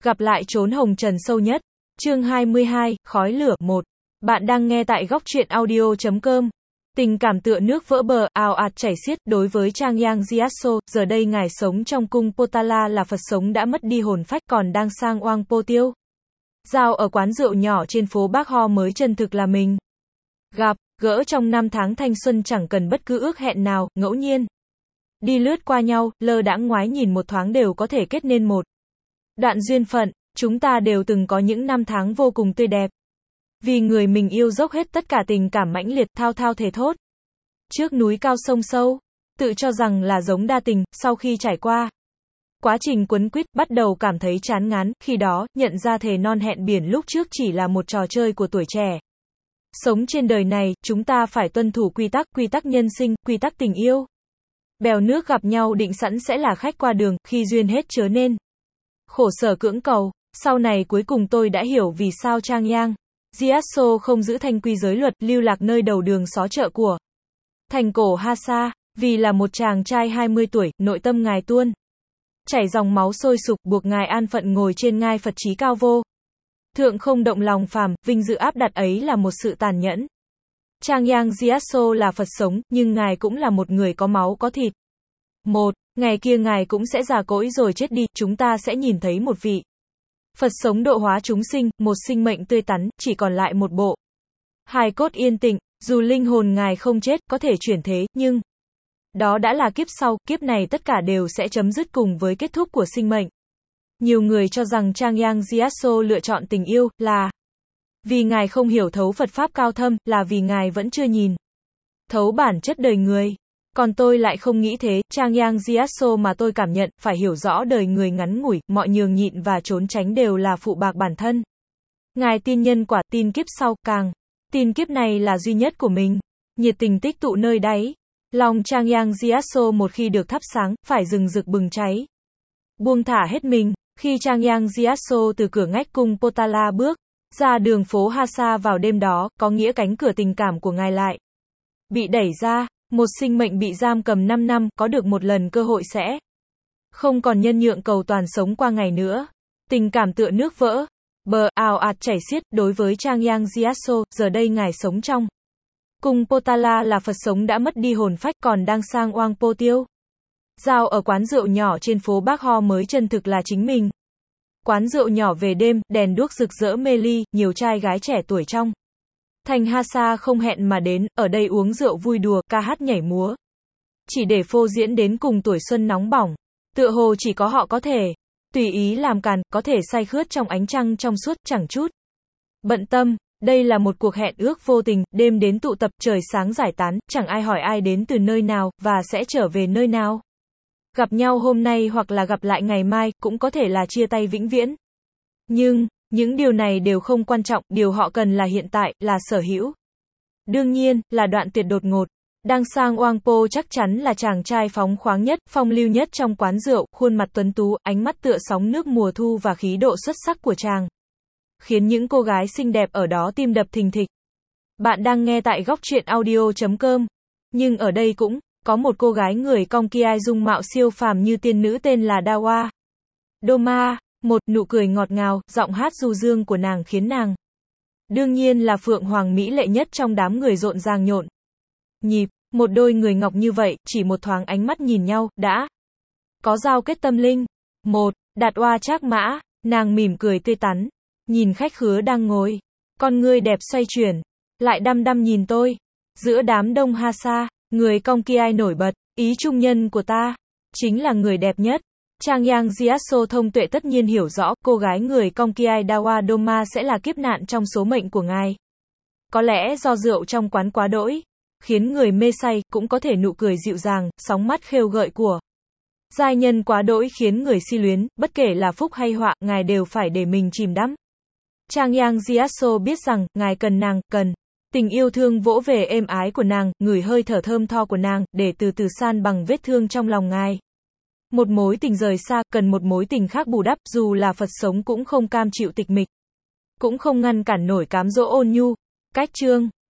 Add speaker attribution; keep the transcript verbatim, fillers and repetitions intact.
Speaker 1: Gặp lại chốn hồng trần sâu nhất. Chương hai mươi hai, khói lửa một. Bạn đang nghe tại góc truyện audio chấm com. Tình cảm tựa nước vỡ bờ, ào ạt chảy xiết đối với Trang Yang Gyatso, giờ đây ngài sống trong cung Potala là Phật sống đã mất đi hồn phách còn đang sang oang po tiêu. Giao ở quán rượu nhỏ trên phố Bác Ho mới chân thực là mình. Gặp, gỡ trong năm tháng thanh xuân chẳng cần bất cứ ước hẹn nào, ngẫu nhiên. Đi lướt qua nhau, lơ đãng ngoái nhìn một thoáng đều có thể kết nên một đoạn duyên phận, chúng ta đều từng có những năm tháng vô cùng tươi đẹp. Vì người mình yêu dốc hết tất cả tình cảm mãnh liệt thao thao thề thốt. Trước núi cao sông sâu, tự cho rằng là giống đa tình, sau khi trải qua quá trình quấn quýt, bắt đầu cảm thấy chán ngán, khi đó, nhận ra thề non hẹn biển lúc trước chỉ là một trò chơi của tuổi trẻ. Sống trên đời này, chúng ta phải tuân thủ quy tắc, quy tắc nhân sinh, quy tắc tình yêu. Bèo nước gặp nhau định sẵn sẽ là khách qua đường, khi duyên hết chớ nên khổ sở cưỡng cầu. Sau này cuối cùng tôi đã hiểu vì sao Trang Yang Gyatso không giữ thanh quy giới luật, lưu lạc nơi đầu đường xó chợ của thành cổ Hasa, vì là một chàng trai hai mươi tuổi, nội tâm ngài tuôn chảy dòng máu sôi sục, buộc ngài an phận ngồi trên ngai Phật trí cao vô thượng, không động lòng phàm, vinh dự áp đặt ấy là một sự tàn nhẫn. Trang Yang Gyatso là Phật sống, nhưng ngài cũng là một người có máu có thịt. Một, ngày kia ngài cũng sẽ già cỗi rồi chết đi, chúng ta sẽ nhìn thấy một vị Phật sống độ hóa chúng sinh, một sinh mệnh tươi tắn, chỉ còn lại một bộ hài cốt yên tĩnh, dù linh hồn ngài không chết, có thể chuyển thế, nhưng đó đã là kiếp sau, kiếp này tất cả đều sẽ chấm dứt cùng với kết thúc của sinh mệnh. Nhiều người cho rằng Trang Yang Gyatso lựa chọn tình yêu, là vì ngài không hiểu thấu Phật Pháp cao thâm, là vì ngài vẫn chưa nhìn thấu bản chất đời người. Còn tôi lại không nghĩ thế, Trang Yang Gyatso mà tôi cảm nhận, phải hiểu rõ đời người ngắn ngủi, mọi nhường nhịn và trốn tránh đều là phụ bạc bản thân. Ngài tin nhân quả, tin kiếp sau, càng tin kiếp này là duy nhất của mình. Nhiệt tình tích tụ nơi đáy lòng Trang Yang Gyatso một khi được thắp sáng, phải rừng rực bừng cháy. Buông thả hết mình, khi Trang Yang Gyatso từ cửa ngách cung Potala bước ra đường phố Hasa vào đêm đó, có nghĩa cánh cửa tình cảm của ngài lại bị đẩy ra. Một sinh mệnh bị giam cầm năm năm, có được một lần cơ hội sẽ không còn nhân nhượng cầu toàn sống qua ngày nữa. Tình cảm tựa nước vỡ bờ, ào ạt chảy xiết đối với Trang Yang Gyatso, giờ đây ngài sống trong cung Potala là Phật sống đã mất đi hồn phách còn đang sang oang po tiêu. Giao ở quán rượu nhỏ trên phố Bác Ho mới chân thực là chính mình. Quán rượu nhỏ về đêm, đèn đuốc rực rỡ mê ly, nhiều trai gái trẻ tuổi trong thành Hasa không hẹn mà đến, ở đây uống rượu vui đùa, ca hát nhảy múa. Chỉ để phô diễn đến cùng tuổi xuân nóng bỏng. Tựa hồ chỉ có họ có thể tùy ý làm càn, có thể say khướt trong ánh trăng trong suốt, chẳng chút bận tâm. Đây là một cuộc hẹn ước vô tình, đêm đến tụ tập, trời sáng giải tán, chẳng ai hỏi ai đến từ nơi nào, và sẽ trở về nơi nào. Gặp nhau hôm nay hoặc là gặp lại ngày mai, cũng có thể là chia tay vĩnh viễn. Nhưng những điều này đều không quan trọng, điều họ cần là hiện tại, là sở hữu. Đương nhiên, là đoạn tuyệt đột ngột. Đang sang oang po chắc chắn là chàng trai phóng khoáng nhất, phong lưu nhất trong quán rượu, khuôn mặt tuấn tú, ánh mắt tựa sóng nước mùa thu và khí độ xuất sắc của chàng khiến những cô gái xinh đẹp ở đó tim đập thình thịch. Bạn đang nghe tại góc truyện audio chấm com. Nhưng ở đây cũng có một cô gái người cong kia dung mạo siêu phàm như tiên nữ tên là Dawa Doma. Một nụ cười ngọt ngào, giọng hát du dương của nàng khiến nàng đương nhiên là phượng hoàng mỹ lệ nhất trong đám người rộn ràng nhộn nhịp. Một đôi người ngọc như vậy, chỉ một thoáng ánh mắt nhìn nhau, đã có giao kết tâm linh. Một, Đạt oa trác mã, nàng mỉm cười tươi tắn, nhìn khách khứa đang ngồi, con ngươi đẹp xoay chuyển, lại đăm đăm nhìn tôi. Giữa đám đông Hasa, người cong kia nổi bật, ý trung nhân của ta chính là người đẹp nhất. Trang Yang Gyatso thông tuệ tất nhiên hiểu rõ, cô gái người cong kia Dawa Doma sẽ là kiếp nạn trong số mệnh của ngài. Có lẽ do rượu trong quán quá đỗi, khiến người mê say, cũng có thể nụ cười dịu dàng, sóng mắt khêu gợi của giai nhân quá đỗi khiến người si luyến, bất kể là phúc hay họa, ngài đều phải để mình chìm đắm. Trang Yang Gyatso biết rằng, ngài cần nàng, cần tình yêu thương vỗ về êm ái của nàng, ngửi hơi thở thơm tho của nàng, để từ từ san bằng vết thương trong lòng ngài. Một mối tình rời xa, cần một mối tình khác bù đắp, dù là Phật sống cũng không cam chịu tịch mịch. Cũng không ngăn cản nổi cám dỗ ôn nhu. Cách chương